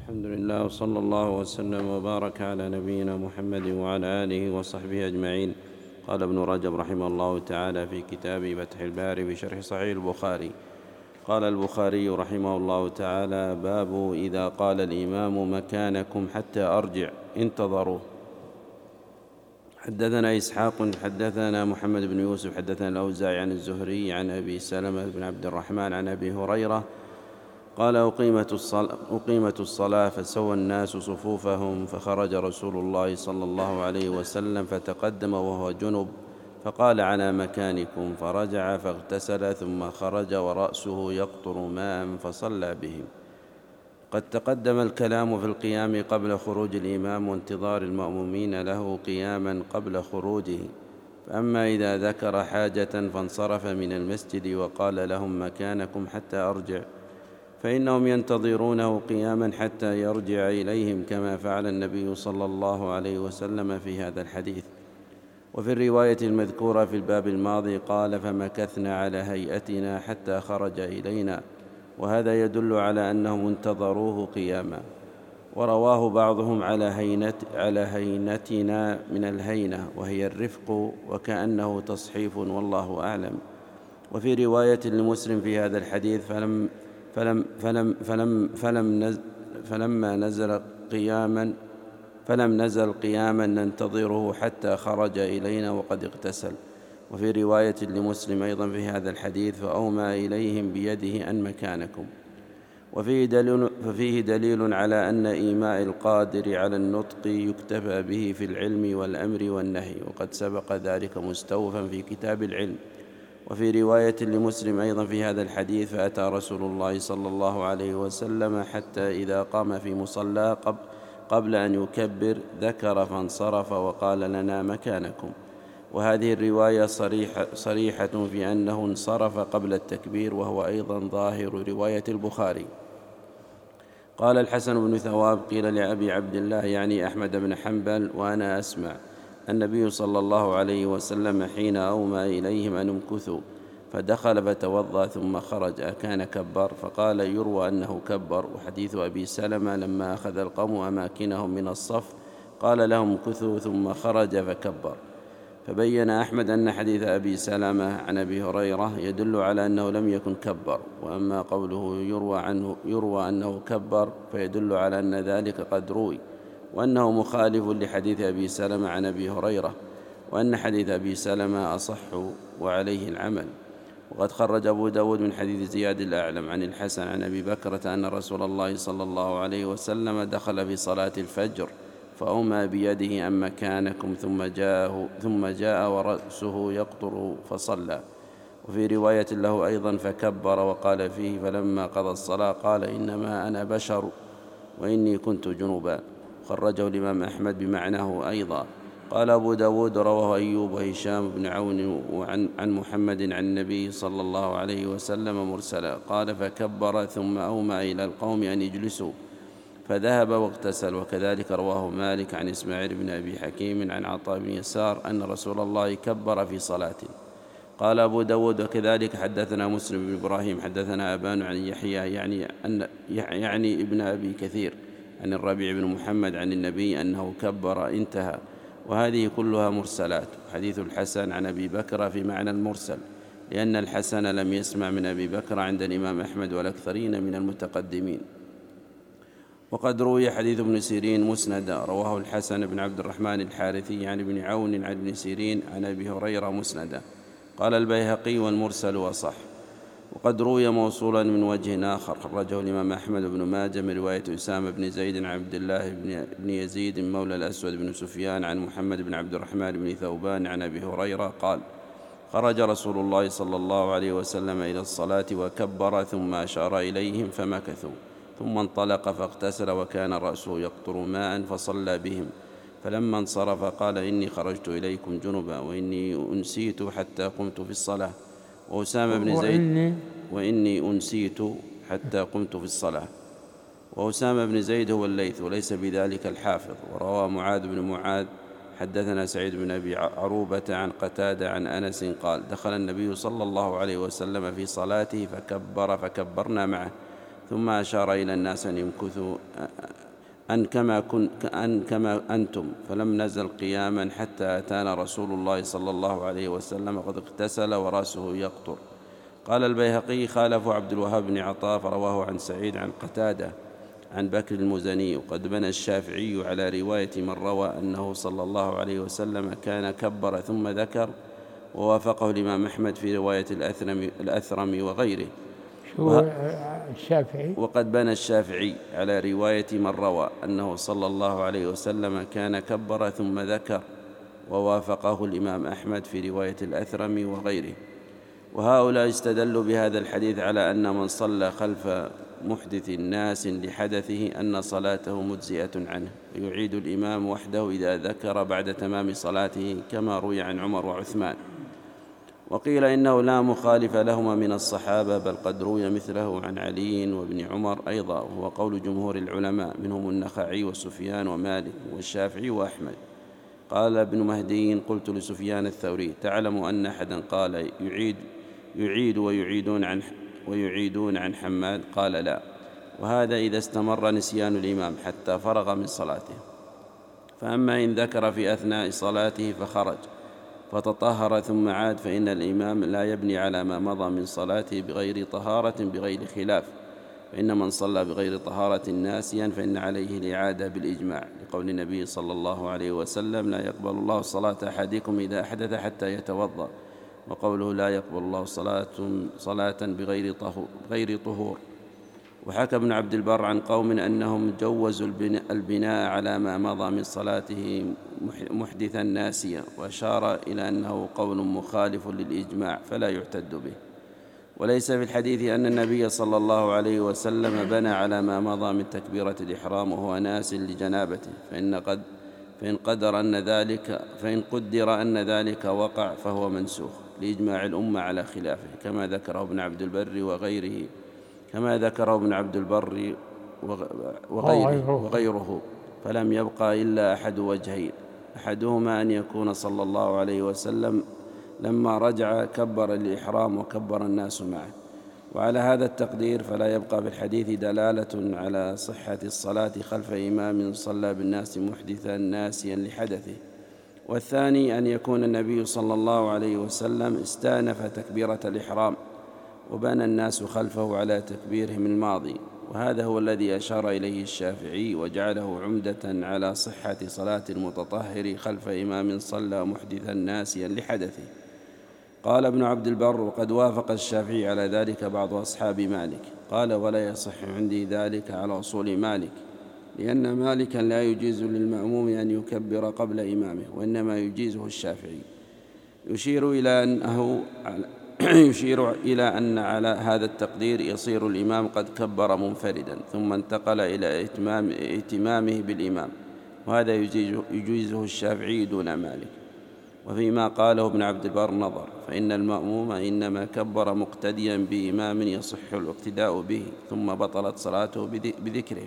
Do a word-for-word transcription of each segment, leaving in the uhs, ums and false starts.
الحمد لله وصلى الله وسلم وبارك على نبينا محمد وعلى آله وصحبه أجمعين. قال ابن رجب رحمه الله تعالى في كتاب فتح الباري بشرح صحيح البخاري: قال البخاري رحمه الله تعالى: باب إذا قال الإمام مكانكم حتى أرجع انتظروه. حدثنا إسحاق حدثنا محمد بن يوسف حدثنا الأوزاعي عن الزهري عن أبي سلمة بن عبد الرحمن عن أبي هريرة قال: أقيمت الصلاة, أقيمت الصلاة فسوى الناس صفوفهم، فخرج رسول الله صلى الله عليه وسلم فتقدم وهو جنب فقال: على مكانكم، فرجع فاغتسل ثم خرج ورأسه يقطر ماء فصلى بهم. قد تقدم الكلام في القيام قبل خروج الإمام وانتظار المأمومين له قياما قبل خروجه، فأما إذا ذكر حاجة فانصرف من المسجد وقال لهم مكانكم حتى أرجع، فإنهم ينتظرونه قياما حتى يرجع إليهم، كما فعل النبي صلى الله عليه وسلم في هذا الحديث. وفي الرواية المذكورة في الباب الماضي قال: فمكثنا على هيئتنا حتى خرج إلينا، وهذا يدل على أنهم انتظروه قياما. ورواه بعضهم على, هينت على هينتنا من الهينة وهي الرفق، وكأنه تصحيف والله أعلم. وفي رواية لمسلم في هذا الحديث: فلم فلم فلم فلم فلم نزل فلما نزل قياما فلم نزل قياما ننتظره حتى خرج إلينا وقد اغتسل. وفي رواية لمسلم أيضا في هذا الحديث: فأومى إليهم بيده أن مكانكم. وفيه دليل, ففيه دليل على أن إيماء القادر على النطق يكتفى به في العلم والأمر والنهي، وقد سبق ذلك مستوفا في كتاب العلم. وفي رواية لمسلم أيضا في هذا الحديث: فأتى رسول الله صلى الله عليه وسلم حتى إذا قام في مصلى قبل أن يكبر ذكر فانصرف وقال لنا مكانكم. وهذه الرواية صريحة, صريحة في أنه انصرف قبل التكبير، وهو أيضا ظاهر رواية البخاري. قال الحسن بن ثواب: قيل لأبي عبد الله يعني أحمد بن حنبل وأنا أسمع: النبي صلى الله عليه وسلم حين أومى إليهم أن امكثوا فدخل فتوضأ ثم خرج أكان كبر؟ فقال: يروى أنه كبر. وحديث أبي سلمة لما أخذ القوم أماكنهم من الصف قال لهم امكثوا ثم خرج فكبر. فبين أحمد أن حديث أبي سلمة عن أبي هريرة يدل على أنه لم يكن كبر، وأما قوله يروى, عنه يروى أنه كبر فيدل على أن ذلك قد روي، وأنه مخالف لحديث أبي سلمة عن أبي هريرة، وأن حديث أبي سلمة أصح وعليه العمل. وقد خرج أبو داود من حديث زياد الأعلم عن الحسن عن أبي بكرة أن رسول الله صلى الله عليه وسلم دخل في صلاة الفجر فأومى بيده أن مكانكم، ثم جاء, ثم جاء ورأسه يقطر فصلى. وفي رواية له أيضا: فكبر، وقال فيه: فلما قضى الصلاة قال: إنما أنا بشر وإني كنت جنبا. خرجه الإمام أحمد بمعناه أيضا. قال أبو داود: رواه أيوب وهشام بن عون وعن عن محمد عن النبي صلى الله عليه وسلم مرسلا قال: فكبر ثم أومى إلى القوم أن يجلسوا فذهب واغتسل. وكذلك رواه مالك عن إسماعيل بن أبي حكيم عن عطاء بن يسار أن رسول الله كبر في صلاته. قال أبو داود: وكذلك حدثنا مسلم بن إبراهيم حدثنا أبان عن يحيى يعني, أن يعني ابن أبي كثير عن الربيع بن محمد عن النبي أنه كبر انتهى. وهذه كلها مرسلات. حديث الحسن عن أبي بكر في معنى المرسل، لأن الحسن لم يسمع من أبي بكر عند الإمام أحمد والأكثرين من المتقدمين. وقد روي حديث ابن سيرين مسندا، رواه الحسن بن عبد الرحمن الحارثي عن ابن عون عن ابن سيرين عن أبي هريرة مسندا. قال البيهقي: والمرسل وصح. وقد روي موصولا من وجه آخر خرجه الإمام أحمد بن ماجه من رواية أسامة بن زيد عن عبد الله بن يزيد مولى الأسود بن سفيان عن محمد بن عبد الرحمن بن ثوبان عن أبي هريرة قال: خرج رسول الله صلى الله عليه وسلم إلى الصلاة وكبر ثم أشار إليهم فمكثوا، ثم انطلق فاغتسل وكان رأسه يقطر ماء فصلى بهم. فلما انصرف قال: إني خرجت إليكم جنبا وإني أنسيت حتى قمت في الصلاة. وأسامة بن زيد وإني, وإني أنسيت حتى قمت في الصلاة. وأسامة بن زيد هو الليث وليس بذلك الحافظ. وروى معاذ بن معاذ حدثنا سعيد بن أبي عروبة عن قتادة عن أنس قال: دخل النبي صلى الله عليه وسلم في صلاته فكبر فكبرنا معه، ثم أشار إلى الناس أن يمكثوا أن كما, كن أن كما أنتم، فلم نزل قياما حتى أتانا رسول الله صلى الله عليه وسلم قد اغتسل ورأسه يقطر. قال البيهقي: خالف عبد الوهاب بن عطاء فرواه عن سعيد عن قتادة عن بكر المزني. وقد بنى الشافعي على رواية من روى أنه صلى الله عليه وسلم كان كبر ثم ذكر، ووافقه الإمام أحمد في رواية الأثرم, الأثرم وغيره. شو الشافعي؟ وقد بنى الشافعي على رواية من روى أنه صلى الله عليه وسلم كان كبر ثم ذكر، ووافقه الإمام أحمد في رواية الأثرم وغيره. وهؤلاء استدلوا بهذا الحديث على أن من صلى خلف محدث ناس لحدثه أن صلاته مجزئة عنه، ويعيد الإمام وحده إذا ذكر بعد تمام صلاته، كما روي عن عمر وعثمان. وقيل إنه لا مخالف لهما من الصحابة، بل قد روي مثله عن علي وابن عمر أيضا، وهو قول جمهور العلماء منهم النخعي وسفيان ومالك والشافعي وأحمد. قال ابن مهدي: قلت لسفيان الثوري: تعلم أن أحدا قال يعيد يعيد ويعيدون عن ويعيدون عن حماد؟ قال: لا. وهذا إذا استمر نسيان الإمام حتى فرغ من صلاته. فأما إن ذكر في أثناء صلاته فخرج فتطهر ثم عاد، فإن الإمام لا يبني على ما مضى من صلاته بغير طهارة بغير خلاف، فإن من صلى بغير طهارة ناسيا فإن عليه الإعادة بالإجماع، لقول النبي صلى الله عليه وسلم: لا يقبل الله صلاة أحدكم إذا أحدث حتى يتوضأ، وقوله: لا يقبل الله صلاة, صلاة بغير غير طهور. وحكى ابن عبد البر عن قوم أنهم جوزوا البناء على ما مضى من صلاته محدثا ناسيا، وأشار إلى أنه قول مخالف للإجماع فلا يعتد به. وليس في الحديث أن النبي صلى الله عليه وسلم بنى على ما مضى من تكبيرة الإحرام وهو ناس لجنابته، فإن قد فإن قدر أن ذلك فإن قدر أن ذلك وقع فهو منسوخ لإجماع الأمة على خلافه، كما ذكره ابن عبد البر وغيره كما ذكره ابن عبد البر وغيره, وغيره فلم يبقى إلا أحد وجهين: أحدهما أن يكون صلى الله عليه وسلم لما رجع كبر الإحرام وكبر الناس معه، وعلى هذا التقدير فلا يبقى بالحديث دلالة على صحة الصلاة خلف إمام صلى بالناس محدثا ناسيا لحدثه. والثاني أن يكون النبي صلى الله عليه وسلم استأنف تكبيرة الإحرام وبنى الناس خلفه على تكبيرهم الماضي، وهذا هو الذي أشار إليه الشافعي وجعله عمدة على صحة صلاة المتطهر خلف إمام صلى محدثا ناسيا لحدثه. قال ابن عبد البر: وقد وافق الشافعي على ذلك بعض أصحاب مالك. قال: ولا يصح عندي ذلك على أصول مالك، لأن مالكا لا يجيز للمأموم أن يكبر قبل إمامه، وإنما يجيزه الشافعي. يشير إلى أنه يشير إلى أن على هذا التقدير يصير الإمام قد كبر منفردا ثم انتقل إلى إتمام ائتمامه بالإمام، وهذا يجيزه الشافعي دون مالك. وفيما قاله ابن عبد البر نظر، فإن المأموم إنما كبر مقتديا بإمام يصح الاقتداء به، ثم بطلت صلاته بذكره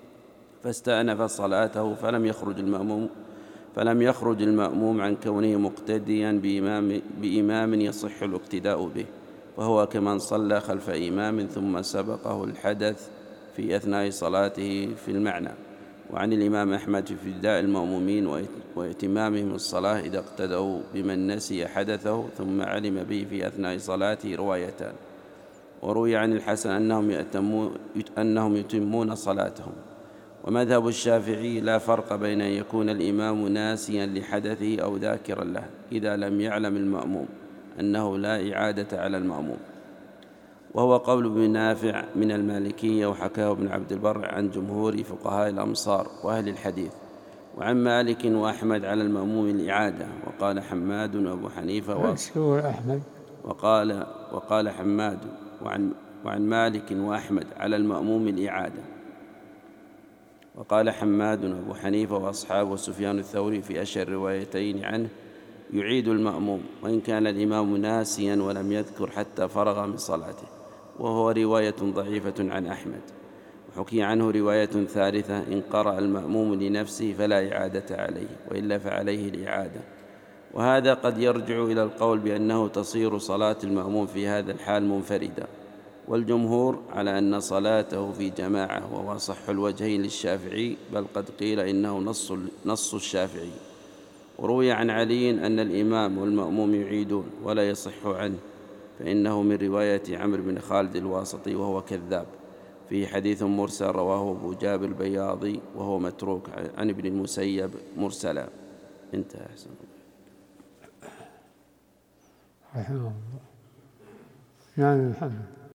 فاستأنف صلاته، فلم يخرج المأموم فلم يخرج المأموم عن كونه مقتديا بإمام, بإمام يصح الاقتداء به، وهو كمن صلى خلف إمام ثم سبقه الحدث في أثناء صلاته في المعنى. وعن الإمام أحمد في فداء المأمومين وائتمامهم الصلاة إذا اقتدوا بمن نسي حدثه ثم علم به في أثناء صلاته روايتان. وروي عن الحسن أنهم, أنهم يتمون صلاتهم. ومذهب الشافعي لا فرق بين أن يكون الإمام ناسيا لحدثه أو ذاكرا له إذا لم يعلم المأموم أنه لا إعادة على المأموم، وهو قول ابن نافع من المالكية، وحكاه ابن عبد البر عن جمهور فقهاء الأمصار وأهل الحديث. وعن مالك وأحمد على المأموم الإعادة، وقال حماد وأبو حنيفة أحمد وقال وقال حماد وعن, وعن مالك وأحمد على المأموم الإعادة، وقال حماد وأبو حنيفة وأصحابه وسفيان الثوري في أشهر الروايتين عنه يعيد المأموم وإن كان الإمام ناسيا ولم يذكر حتى فرغ من صلاته، وهو رواية ضعيفة عن أحمد. وحكي عنه رواية ثالثة: إن قرأ المأموم لنفسه فلا إعادة عليه، وإلا فعليه الإعادة. وهذا قد يرجع إلى القول بأنه تصير صلاة المأموم في هذا الحال منفردة، والجمهور على أن صلاته في جماعة وهو أصح الوجهين للشافعي، بل قد قيل إنه نص, نص الشافعي. وروي عن علي أن الإمام والمأموم يعيدون ولا يصح عنه، فإنه من رواية عمرو بن خالد الواسطي وهو كذاب. في حديث مرسل رواه أبو جابر البياضي وهو متروك عن ابن المسيب مرسلا. انتهى. أحسن رحمه الله. نعم الحمد.